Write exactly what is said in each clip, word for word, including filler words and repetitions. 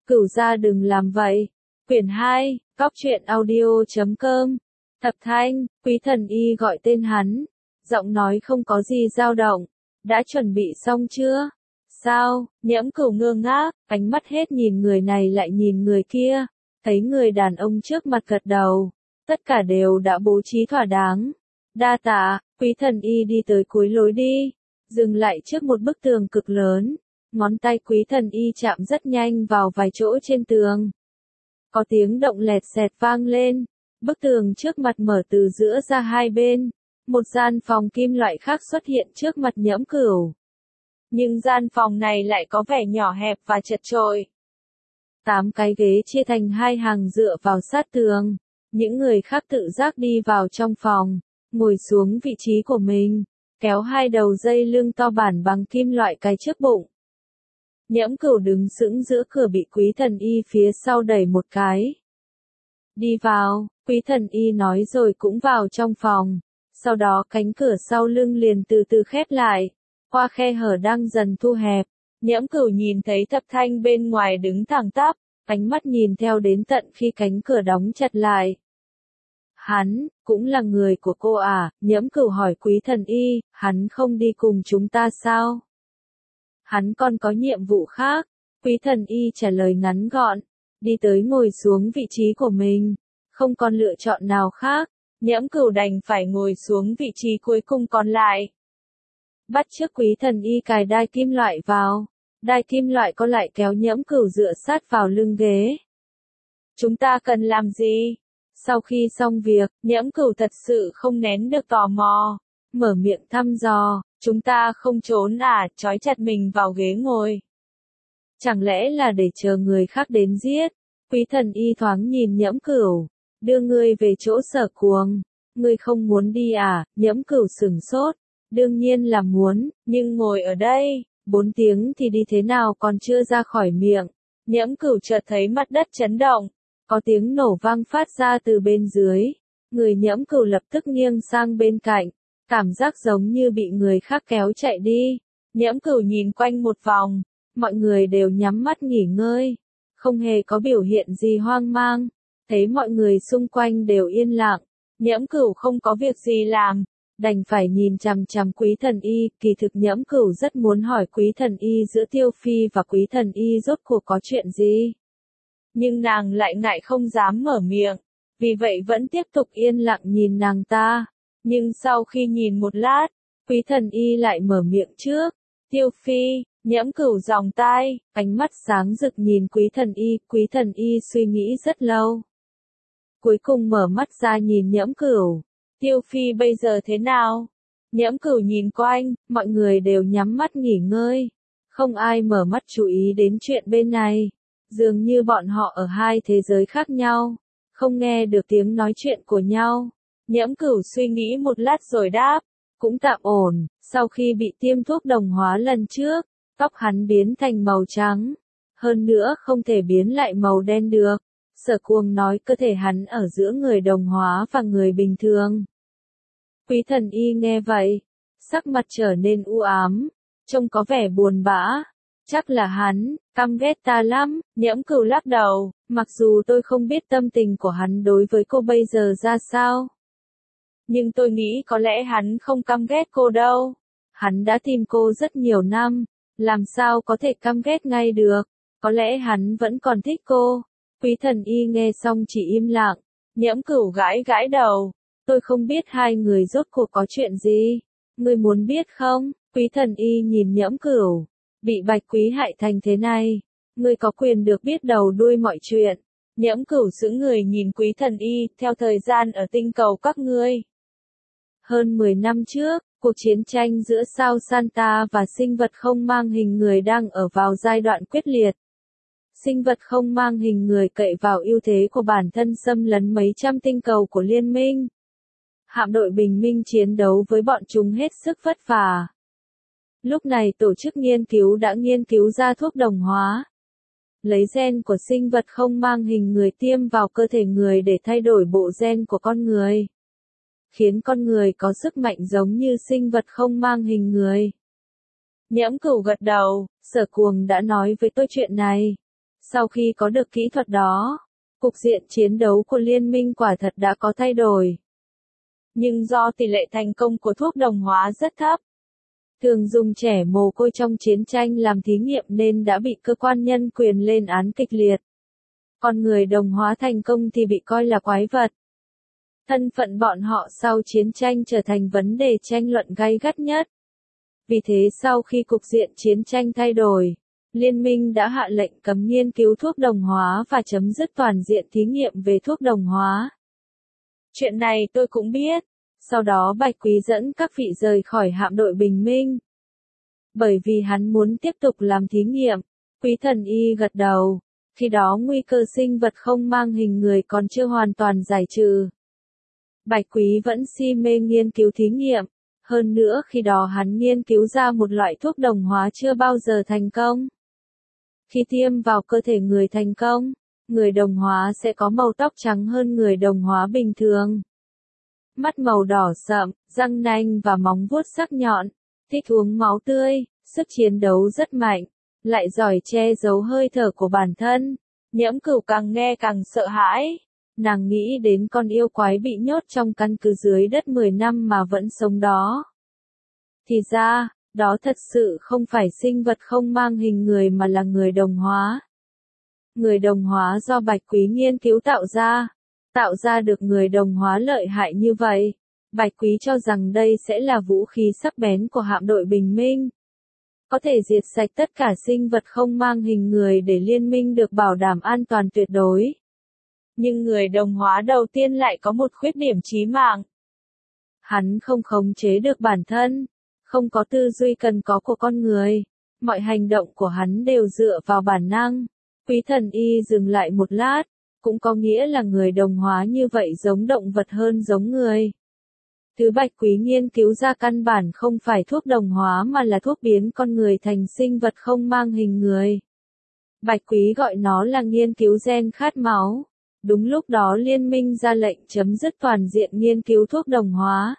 Cửu gia đừng làm vậy. Quyển hai, Cóc truyện audio chấm com. Thập Thanh, Quý Thần Y gọi tên hắn. Giọng nói không có gì dao động. Đã chuẩn bị xong chưa? Sao? Nhiễm Cửu ngơ ngác, ánh mắt hết nhìn người này lại nhìn người kia. Thấy người đàn ông trước mặt gật đầu. Tất cả đều đã bố trí thỏa đáng. Đa tạ, Quý Thần Y đi tới cuối lối đi. Dừng lại trước một bức tường cực lớn. Ngón tay Quý Thần Y chạm rất nhanh vào vài chỗ trên tường. Có tiếng động lẹt xẹt vang lên. Bức tường trước mặt mở từ giữa ra hai bên. Một gian phòng kim loại khác xuất hiện trước mặt Nhiễm Cửu. Nhưng gian phòng này lại có vẻ nhỏ hẹp và chật chội. Tám cái ghế chia thành hai hàng dựa vào sát tường. Những người khác tự giác đi vào trong phòng, ngồi xuống vị trí của mình, kéo hai đầu dây lưng to bản bằng kim loại cái trước bụng. Nhiễm Cửu đứng sững giữa cửa bị Quý Thần Y phía sau đẩy một cái. Đi vào, Quý Thần Y nói rồi cũng vào trong phòng. Sau đó cánh cửa sau lưng liền từ từ khép lại. Qua khe hở đang dần thu hẹp. Nhiễm Cửu nhìn thấy Thập Thanh bên ngoài đứng thẳng tắp, ánh mắt nhìn theo đến tận khi cánh cửa đóng chặt lại. Hắn, cũng là người của cô à? Nhiễm Cửu hỏi Quý Thần Y, hắn không đi cùng chúng ta sao? Hắn còn có nhiệm vụ khác. Quý Thần Y trả lời ngắn gọn, đi tới ngồi xuống vị trí của mình, không còn lựa chọn nào khác. Nhiễm Cửu đành phải ngồi xuống vị trí cuối cùng còn lại. Bắt chước Quý Thần Y cài đai kim loại vào. Đai kim loại có lại kéo Nhiễm Cửu dựa sát vào lưng ghế. Chúng ta cần làm gì? Sau khi xong việc, Nhiễm Cửu thật sự không nén được tò mò. Mở miệng thăm dò, chúng ta không trốn à, trói chặt mình vào ghế ngồi. Chẳng lẽ là để chờ người khác đến giết? Quý Thần Y thoáng nhìn Nhiễm Cửu. Đưa ngươi về chỗ Sở Cuồng. Ngươi không muốn đi à? Nhiễm Cửu sửng sốt. Đương nhiên là muốn, nhưng ngồi ở đây, bốn tiếng thì đi thế nào còn chưa ra khỏi miệng. Nhiễm Cửu chợt thấy mặt đất chấn động. Có tiếng nổ vang phát ra từ bên dưới. Người Nhiễm Cửu lập tức nghiêng sang bên cạnh. Cảm giác giống như bị người khác kéo chạy đi. Nhiễm Cửu nhìn quanh một vòng. Mọi người đều nhắm mắt nghỉ ngơi. Không hề có biểu hiện gì hoang mang. Thấy mọi người xung quanh đều yên lặng. Nhiễm Cửu không có việc gì làm. Đành phải nhìn chằm chằm Quý Thần Y. Kỳ thực Nhiễm Cửu rất muốn hỏi Quý Thần Y giữa Tiêu Phi và Quý Thần Y rốt cuộc có chuyện gì. Nhưng nàng lại ngại không dám mở miệng. Vì vậy vẫn tiếp tục yên lặng nhìn nàng ta. Nhưng sau khi nhìn một lát, Quý Thần Y lại mở miệng trước. Tiêu Phi, Nhiễm Cửu giòng tai, ánh mắt sáng rực nhìn Quý Thần Y. Quý Thần Y suy nghĩ rất lâu. Cuối cùng mở mắt ra nhìn Nhiễm Cửu. Tiêu Phi bây giờ thế nào? Nhiễm Cửu nhìn quanh, mọi người đều nhắm mắt nghỉ ngơi. Không ai mở mắt chú ý đến chuyện bên này. Dường như bọn họ ở hai thế giới khác nhau. Không nghe được tiếng nói chuyện của nhau. Nhiễm Cửu suy nghĩ một lát rồi đáp. Cũng tạm ổn, sau khi bị tiêm thuốc đồng hóa lần trước, tóc hắn biến thành màu trắng. Hơn nữa không thể biến lại màu đen được. Sở Cuồng nói cơ thể hắn ở giữa người đồng hóa và người bình thường. Quý Thần Y nghe vậy, sắc mặt trở nên u ám, trông có vẻ buồn bã. Chắc là hắn, căm ghét ta lắm. Nhiễm Cửu lắc đầu, mặc dù tôi không biết tâm tình của hắn đối với cô bây giờ ra sao. Nhưng tôi nghĩ có lẽ hắn không căm ghét cô đâu. Hắn đã tìm cô rất nhiều năm, làm sao có thể căm ghét ngay được. Có lẽ hắn vẫn còn thích cô. Quý Thần Y nghe xong chỉ im lặng. Nhiễm Cửu gãi gãi đầu. Tôi không biết hai người rốt cuộc có chuyện gì. Ngươi muốn biết không? Quý Thần Y nhìn Nhiễm Cửu. Bị Bạch Quý hại thành thế này. Ngươi có quyền được biết đầu đuôi mọi chuyện. Nhiễm Cửu sững người nhìn Quý Thần Y. Theo thời gian ở tinh cầu các ngươi. Hơn mười năm trước, cuộc chiến tranh giữa sao Santa và sinh vật không mang hình người đang ở vào giai đoạn quyết liệt. Sinh vật không mang hình người cậy vào ưu thế của bản thân xâm lấn mấy trăm tinh cầu của liên minh. Hạm đội bình minh chiến đấu với bọn chúng hết sức vất vả. Lúc này tổ chức nghiên cứu đã nghiên cứu ra thuốc đồng hóa. Lấy gen của sinh vật không mang hình người tiêm vào cơ thể người để thay đổi bộ gen của con người. Khiến con người có sức mạnh giống như sinh vật không mang hình người. Nhiễm Cửu gật đầu, Sở Cuồng đã nói với tôi chuyện này. Sau khi có được kỹ thuật đó, cục diện chiến đấu của liên minh quả thật đã có thay đổi. Nhưng do tỷ lệ thành công của thuốc đồng hóa rất thấp, thường dùng trẻ mồ côi trong chiến tranh làm thí nghiệm nên đã bị cơ quan nhân quyền lên án kịch liệt. Còn người đồng hóa thành công thì bị coi là quái vật. Thân phận bọn họ sau chiến tranh trở thành vấn đề tranh luận gay gắt nhất. Vì thế sau khi cục diện chiến tranh thay đổi, Liên minh đã hạ lệnh cấm nghiên cứu thuốc đồng hóa và chấm dứt toàn diện thí nghiệm về thuốc đồng hóa. Chuyện này tôi cũng biết. Sau đó Bạch Quý dẫn các vị rời khỏi hạm đội Bình Minh. Bởi vì hắn muốn tiếp tục làm thí nghiệm, Quý Thần Y gật đầu. Khi đó nguy cơ sinh vật không mang hình người còn chưa hoàn toàn giải trừ. Bạch Quý vẫn si mê nghiên cứu thí nghiệm. Hơn nữa khi đó hắn nghiên cứu ra một loại thuốc đồng hóa chưa bao giờ thành công. Khi tiêm vào cơ thể người thành công, người đồng hóa sẽ có màu tóc trắng hơn người đồng hóa bình thường. Mắt màu đỏ sậm, răng nanh và móng vuốt sắc nhọn, thích uống máu tươi, sức chiến đấu rất mạnh, lại giỏi che giấu hơi thở của bản thân. Nhiễm Cửu càng nghe càng sợ hãi. Nàng nghĩ đến con yêu quái bị nhốt trong căn cứ dưới đất mười năm mà vẫn sống đó. Thì ra, đó thật sự không phải sinh vật không mang hình người mà là người đồng hóa. Người đồng hóa do Bạch Quý nghiên cứu tạo ra. Tạo ra được người đồng hóa lợi hại như vậy. Bạch Quý cho rằng đây sẽ là vũ khí sắc bén của hạm đội Bình Minh. Có thể diệt sạch tất cả sinh vật không mang hình người để liên minh được bảo đảm an toàn tuyệt đối. Nhưng người đồng hóa đầu tiên lại có một khuyết điểm chí mạng. Hắn không khống chế được bản thân, không có tư duy cần có của con người. Mọi hành động của hắn đều dựa vào bản năng. Quý Thần Y dừng lại một lát, cũng có nghĩa là người đồng hóa như vậy giống động vật hơn giống người. Thứ Bạch Quý nghiên cứu ra căn bản không phải thuốc đồng hóa mà là thuốc biến con người thành sinh vật không mang hình người. Bạch Quý gọi nó là nghiên cứu gen khát máu. Đúng lúc đó liên minh ra lệnh chấm dứt toàn diện nghiên cứu thuốc đồng hóa.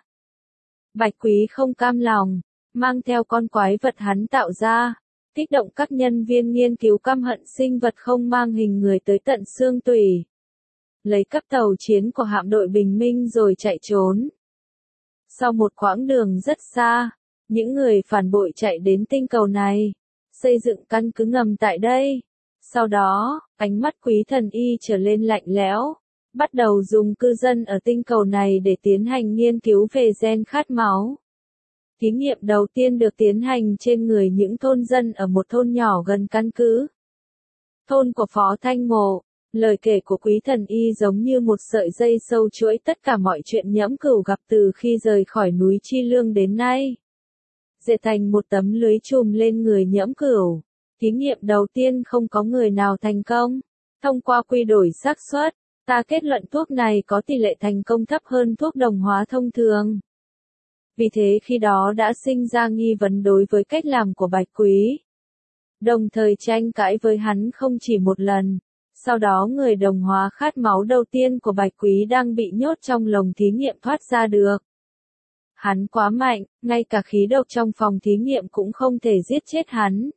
Bạch Quý không cam lòng, mang theo con quái vật hắn tạo ra, kích động các nhân viên nghiên cứu căm hận sinh vật không mang hình người tới tận xương tủy. Lấy cấp tàu chiến của hạm đội Bình Minh rồi chạy trốn. Sau một quãng đường rất xa, những người phản bội chạy đến tinh cầu này, xây dựng căn cứ ngầm tại đây. Sau đó, ánh mắt Quý Thần Y trở lên lạnh lẽo, bắt đầu dùng cư dân ở tinh cầu này để tiến hành nghiên cứu về gen khát máu. Thí nghiệm đầu tiên được tiến hành trên người những thôn dân ở một thôn nhỏ gần căn cứ. Thôn của Phó Thanh Mộ, lời kể của Quý Thần Y giống như một sợi dây sâu chuỗi tất cả mọi chuyện Nhiễm Cửu gặp từ khi rời khỏi núi Chi Lương đến nay. Dệt thành một tấm lưới trùm lên người Nhiễm Cửu. Thí nghiệm đầu tiên không có người nào thành công. Thông qua quy đổi xác suất, ta kết luận thuốc này có tỷ lệ thành công thấp hơn thuốc đồng hóa thông thường. Vì thế khi đó đã sinh ra nghi vấn đối với cách làm của Bạch Quý. Đồng thời tranh cãi với hắn không chỉ một lần. Sau đó người đồng hóa khát máu đầu tiên của Bạch Quý đang bị nhốt trong lồng thí nghiệm thoát ra được. Hắn quá mạnh, ngay cả khí độc trong phòng thí nghiệm cũng không thể giết chết hắn.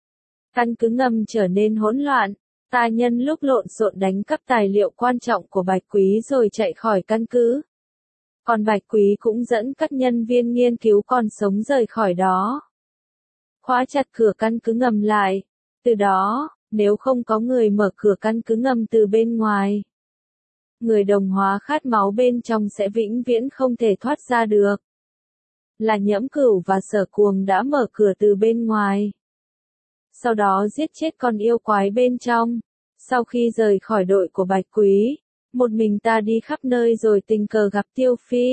Căn cứ ngầm trở nên hỗn loạn, ta nhân lúc lộn xộn đánh cắp tài liệu quan trọng của Bạch Quý rồi chạy khỏi căn cứ. Còn Bạch Quý cũng dẫn các nhân viên nghiên cứu còn sống rời khỏi đó. Khóa chặt cửa căn cứ ngầm lại. Từ đó, nếu không có người mở cửa căn cứ ngầm từ bên ngoài, người đồng hóa khát máu bên trong sẽ vĩnh viễn không thể thoát ra được. Là Nhiễm Cửu và Sở Cuồng đã mở cửa từ bên ngoài. Sau đó giết chết con yêu quái bên trong. Sau khi rời khỏi đội của Bạch Quý, một mình ta đi khắp nơi rồi tình cờ gặp Tiêu Phi.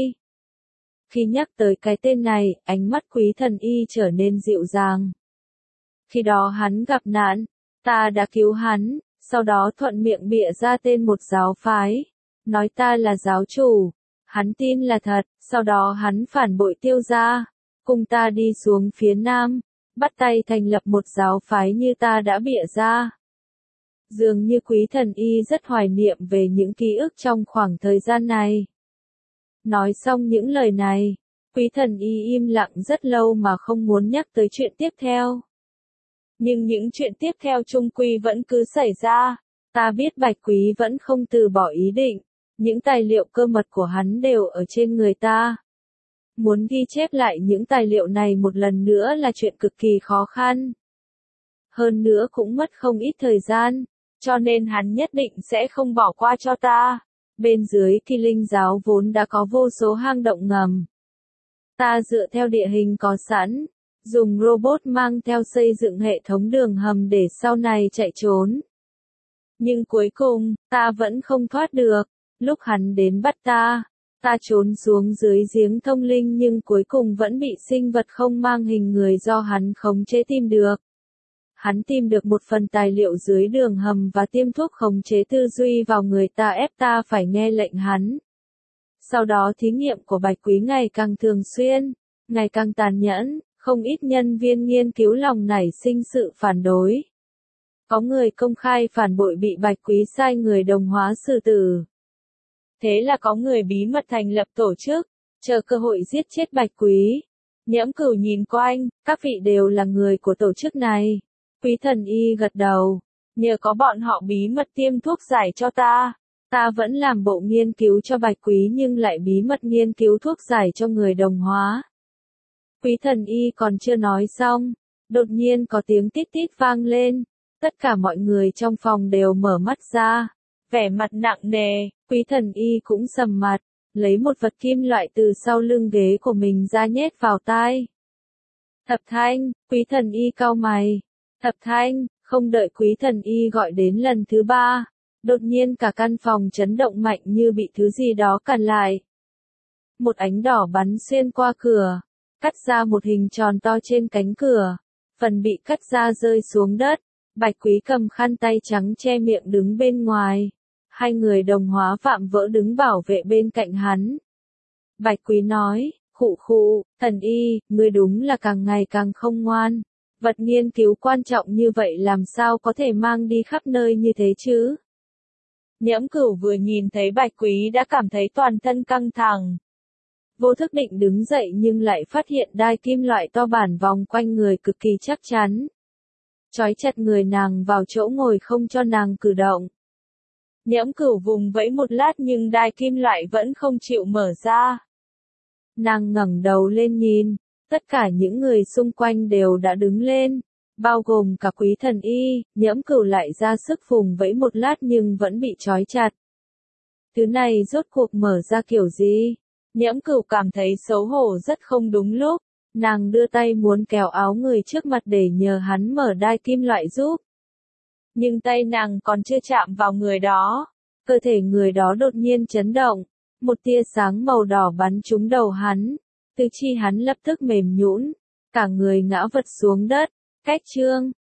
Khi nhắc tới cái tên này, ánh mắt Quý Thần Y trở nên dịu dàng. Khi đó hắn gặp nạn, ta đã cứu hắn, sau đó thuận miệng bịa ra tên một giáo phái, nói ta là giáo chủ. Hắn tin là thật, sau đó hắn phản bội Tiêu gia, cùng ta đi xuống phía Nam, bắt tay thành lập một giáo phái như ta đã bịa ra. Dường như Quý Thần Y rất hoài niệm về những ký ức trong khoảng thời gian này. Nói xong những lời này, Quý Thần Y im lặng rất lâu mà không muốn nhắc tới chuyện tiếp theo. Nhưng những chuyện tiếp theo chung quy vẫn cứ xảy ra. Ta biết Bạch Quý vẫn không từ bỏ ý định. Những tài liệu cơ mật của hắn đều ở trên người ta. Muốn ghi chép lại những tài liệu này một lần nữa là chuyện cực kỳ khó khăn. Hơn nữa cũng mất không ít thời gian, cho nên hắn nhất định sẽ không bỏ qua cho ta. Bên dưới Kỳ Linh giáo vốn đã có vô số hang động ngầm. Ta dựa theo địa hình có sẵn, dùng robot mang theo xây dựng hệ thống đường hầm để sau này chạy trốn. Nhưng cuối cùng, ta vẫn không thoát được. Lúc hắn đến bắt ta, ta trốn xuống dưới giếng thông linh nhưng cuối cùng vẫn bị sinh vật không mang hình người do hắn khống chế tìm được. Hắn tìm được một phần tài liệu dưới đường hầm và tiêm thuốc khống chế tư duy vào người ta ép ta phải nghe lệnh hắn. Sau đó thí nghiệm của Bạch Quý ngày càng thường xuyên, ngày càng tàn nhẫn, không ít nhân viên nghiên cứu lòng nảy sinh sự phản đối. Có người công khai phản bội bị Bạch Quý sai người đồng hóa xử tử. Thế là có người bí mật thành lập tổ chức, chờ cơ hội giết chết Bạch Quý. Nhẫm Cửu nhìn quanh, các vị đều là người của tổ chức này. Quý Thần Y gật đầu, nhờ có bọn họ bí mật tiêm thuốc giải cho ta, ta vẫn làm bộ nghiên cứu cho Bạch Quý nhưng lại bí mật nghiên cứu thuốc giải cho người đồng hóa. Quý Thần Y còn chưa nói xong, đột nhiên có tiếng tít tít vang lên, tất cả mọi người trong phòng đều mở mắt ra, vẻ mặt nặng nề. Quý Thần Y cũng sầm mặt, lấy một vật kim loại từ sau lưng ghế của mình ra nhét vào tai. Thập Thanh, Quý Thần Y cau mày. Thập Thanh, không đợi Quý Thần Y gọi đến lần thứ ba, đột nhiên cả căn phòng chấn động mạnh như bị thứ gì đó cản lại. Một ánh đỏ bắn xuyên qua cửa, cắt ra một hình tròn to trên cánh cửa, phần bị cắt ra rơi xuống đất. Bạch Quý cầm khăn tay trắng che miệng đứng bên ngoài. Hai người đồng hóa vạm vỡ đứng bảo vệ bên cạnh hắn. Bạch Quý nói, khụ khụ, Thần Y, ngươi đúng là càng ngày càng không ngoan. Vật nghiên cứu quan trọng như vậy làm sao có thể mang đi khắp nơi như thế chứ? Nhẫm Cửu vừa nhìn thấy Bạch Quý đã cảm thấy toàn thân căng thẳng. Vô thức định đứng dậy nhưng lại phát hiện đai kim loại to bản vòng quanh người cực kỳ chắc chắn. Trói chặt người nàng vào chỗ ngồi không cho nàng cử động. Nhẫm Cửu vùng vẫy một lát nhưng đai kim loại vẫn không chịu mở ra. Nàng ngẩng đầu lên nhìn, tất cả những người xung quanh đều đã đứng lên, bao gồm cả Quý Thần Y. Nhẫm Cửu lại ra sức vùng vẫy một lát nhưng vẫn bị trói chặt. Thứ này rốt cuộc mở ra kiểu gì? Nhẫm Cửu cảm thấy xấu hổ rất không đúng lúc. Nàng đưa tay muốn kéo áo người trước mặt để nhờ hắn mở đai kim loại giúp. Nhưng tay nàng còn chưa chạm vào người đó, cơ thể người đó đột nhiên chấn động, một tia sáng màu đỏ bắn trúng đầu hắn, tứ chi hắn lập tức mềm nhũn, cả người ngã vật xuống đất. Cách chương